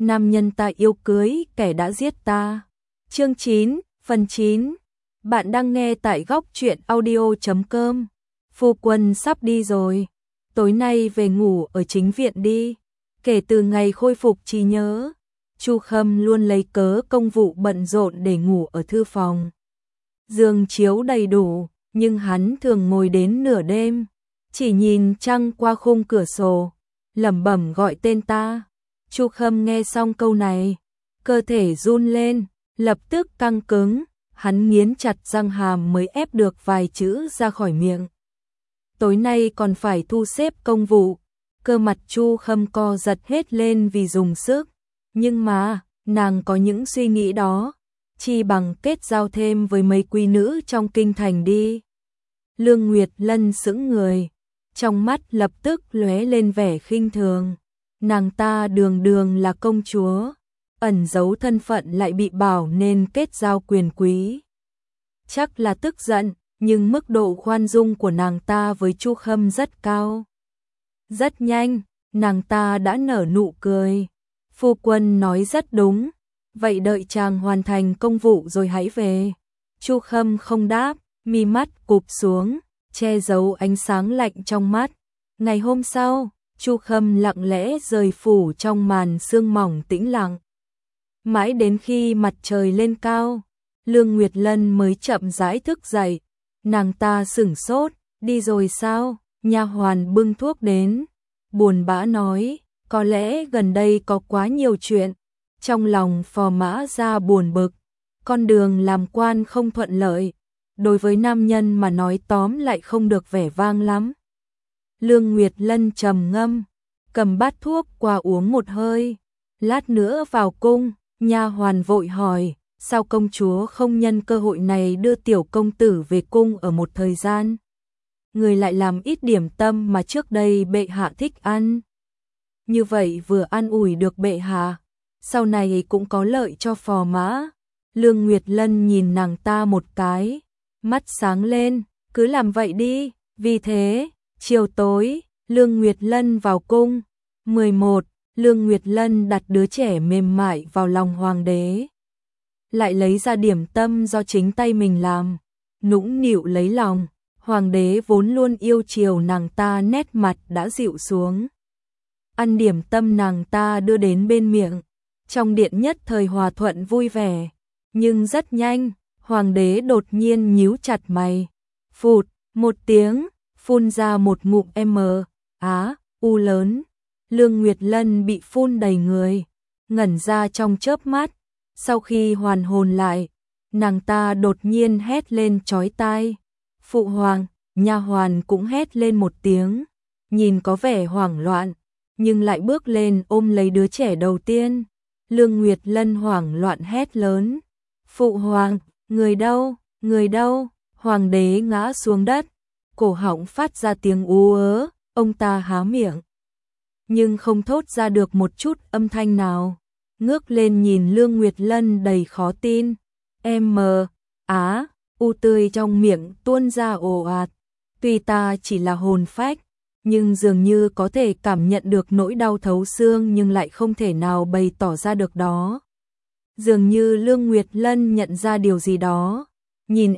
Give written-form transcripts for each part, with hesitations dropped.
nam nhân ta yêu cưới kẻ đã giết ta. Chương 9, phần 9. Bạn đang nghe tại góc truyện audio.com. Phu quân sắp đi rồi, tối nay về ngủ ở chính viện đi. Kể từ ngày khôi phục trí nhớ, Chu Khâm luôn lấy cớ công vụ bận rộn để ngủ ở thư phòng. Giường chiếu đầy đủ, nhưng hắn thường ngồi đến nửa đêm, chỉ nhìn trăng qua khung cửa sổ, lẩm bẩm gọi tên ta. Chu Khâm nghe xong câu này, cơ thể run lên, lập tức căng cứng, hắn nghiến chặt răng hàm mới ép được vài chữ ra khỏi miệng. Tối nay còn phải thu xếp công vụ, cơ mặt Chu Khâm co giật hết lên vì dùng sức, nhưng mà, nàng có những suy nghĩ đó, chi bằng kết giao thêm với mấy quý nữ trong kinh thành đi. Lương Nguyệt Lân sững người, trong mắt lập tức lóe lên vẻ khinh thường. Nàng ta đường đường là công chúa, ẩn giấu thân phận lại bị bảo nên kết giao quyền quý. Chắc là tức giận, nhưng mức độ khoan dung của nàng ta với Chu Khâm rất cao. Rất nhanh, nàng ta đã nở nụ cười. Phu quân nói rất đúng, vậy đợi chàng hoàn thành công vụ rồi hãy về. Chu Khâm không đáp, mi mắt cụp xuống, che giấu ánh sáng lạnh trong mắt. Ngày hôm sau, Chu Khâm lặng lẽ rời phủ trong màn sương mỏng tĩnh lặng. Mãi đến khi mặt trời lên cao, Lương Nguyệt Lân mới chậm rãi thức dậy. Nàng ta sửng sốt, đi rồi sao? Nha hoàn bưng thuốc đến, buồn bã nói, có lẽ gần đây có quá nhiều chuyện. Trong lòng Phò Mã Gia buồn bực, con đường làm quan không thuận lợi, đối với nam nhân mà nói tóm lại không được vẻ vang lắm. Lương Nguyệt Lân trầm ngâm, cầm bát thuốc qua uống một hơi, lát nữa vào cung. Nha hoàn vội hỏi, sao công chúa không nhân cơ hội này đưa tiểu công tử về cung ở một thời gian? Người lại làm ít điểm tâm mà trước đây bệ hạ thích ăn. Như vậy vừa an ủi được bệ hạ, sau này cũng có lợi cho Phò Mã. Lương Nguyệt Lân nhìn nàng ta một cái, mắt sáng lên, cứ làm vậy đi. Vì thế, chiều tối, Lương Nguyệt Lân vào cung. 11. Lương Nguyệt Lân đặt đứa trẻ mềm mại vào lòng hoàng đế, lại lấy ra điểm tâm do chính tay mình làm, nũng nịu lấy lòng. Hoàng đế vốn luôn yêu chiều nàng ta nét mặt đã dịu xuống. Ăn điểm tâm nàng ta đưa đến bên miệng, trong điện nhất thời hòa thuận vui vẻ. Nhưng rất nhanh, hoàng đế đột nhiên nhíu chặt mày, phụt một tiếng, phun ra một ngụm u lớn. Lương Nguyệt Lân bị phun đầy người, ngẩn ra trong chớp mắt. Sau khi hoàn hồn lại, nàng ta đột nhiên hét lên chói tai. Phụ hoàng, nha hoàn cũng hét lên một tiếng, nhìn có vẻ hoảng loạn, nhưng lại bước lên ôm lấy đứa trẻ đầu tiên. Lương Nguyệt Lân hoảng loạn hét lớn, phụ hoàng, người đâu, người đâu? Hoàng đế ngã xuống đất, cổ họng phát ra tiếng ú ớ, ông ta há miệng, nhưng không thốt ra được một chút âm thanh nào. Ngước lên nhìn Lương Nguyệt Lân đầy khó tin, u tươi trong miệng tuôn ra ồ ạt. Tuy ta chỉ là hồn phách, nhưng dường như có thể cảm nhận được nỗi đau thấu xương nhưng lại không thể nào bày tỏ ra được đó. Dường như Lương Nguyệt Lân nhận ra điều gì đó, nhìn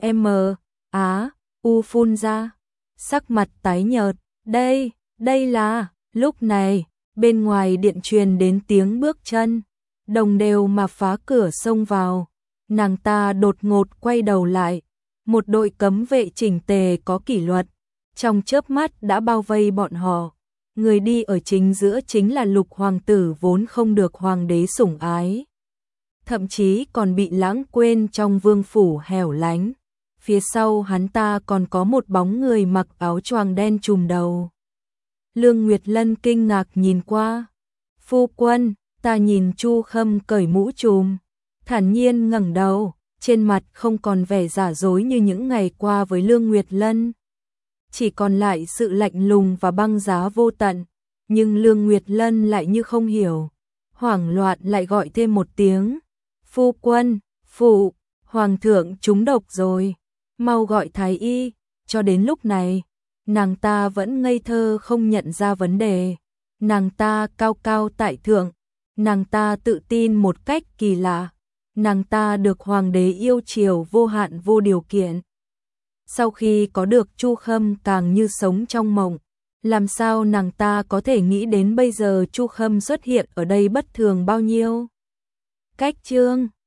phun ra, sắc mặt tái nhợt. Đây là... Lúc này, bên ngoài điện truyền đến tiếng bước chân, đồng đều mà phá cửa xông vào. Nàng ta đột ngột quay đầu lại, một đội cấm vệ chỉnh tề có kỷ luật, trong chớp mắt đã bao vây bọn họ. Người đi ở chính giữa chính là Lục hoàng tử vốn không được hoàng đế sủng ái, thậm chí còn bị lãng quên trong vương phủ hẻo lánh. Phía sau hắn ta còn có một bóng người mặc áo choàng đen trùm đầu. Lương Nguyệt Lân kinh ngạc nhìn qua. Phu quân, ta nhìn Chu Khâm cởi mũ trùm, thản nhiên ngẩng đầu, trên mặt không còn vẻ giả dối như những ngày qua với Lương Nguyệt Lân. Chỉ còn lại sự lạnh lùng và băng giá vô tận, nhưng Lương Nguyệt Lân lại như không hiểu, hoảng loạn lại gọi thêm một tiếng. Phu quân, hoàng thượng trúng độc rồi, mau gọi thái y. Cho đến lúc này, nàng ta vẫn ngây thơ không nhận ra vấn đề. Nàng ta cao cao tại thượng, Nàng ta tự tin một cách kỳ lạ. Nàng ta được hoàng đế yêu chiều vô hạn vô điều kiện. Sau khi có được Chu Khâm càng như sống trong mộng. Làm sao nàng ta có thể nghĩ đến bây giờ Chu Khâm xuất hiện ở đây bất thường bao nhiêu? Cách chương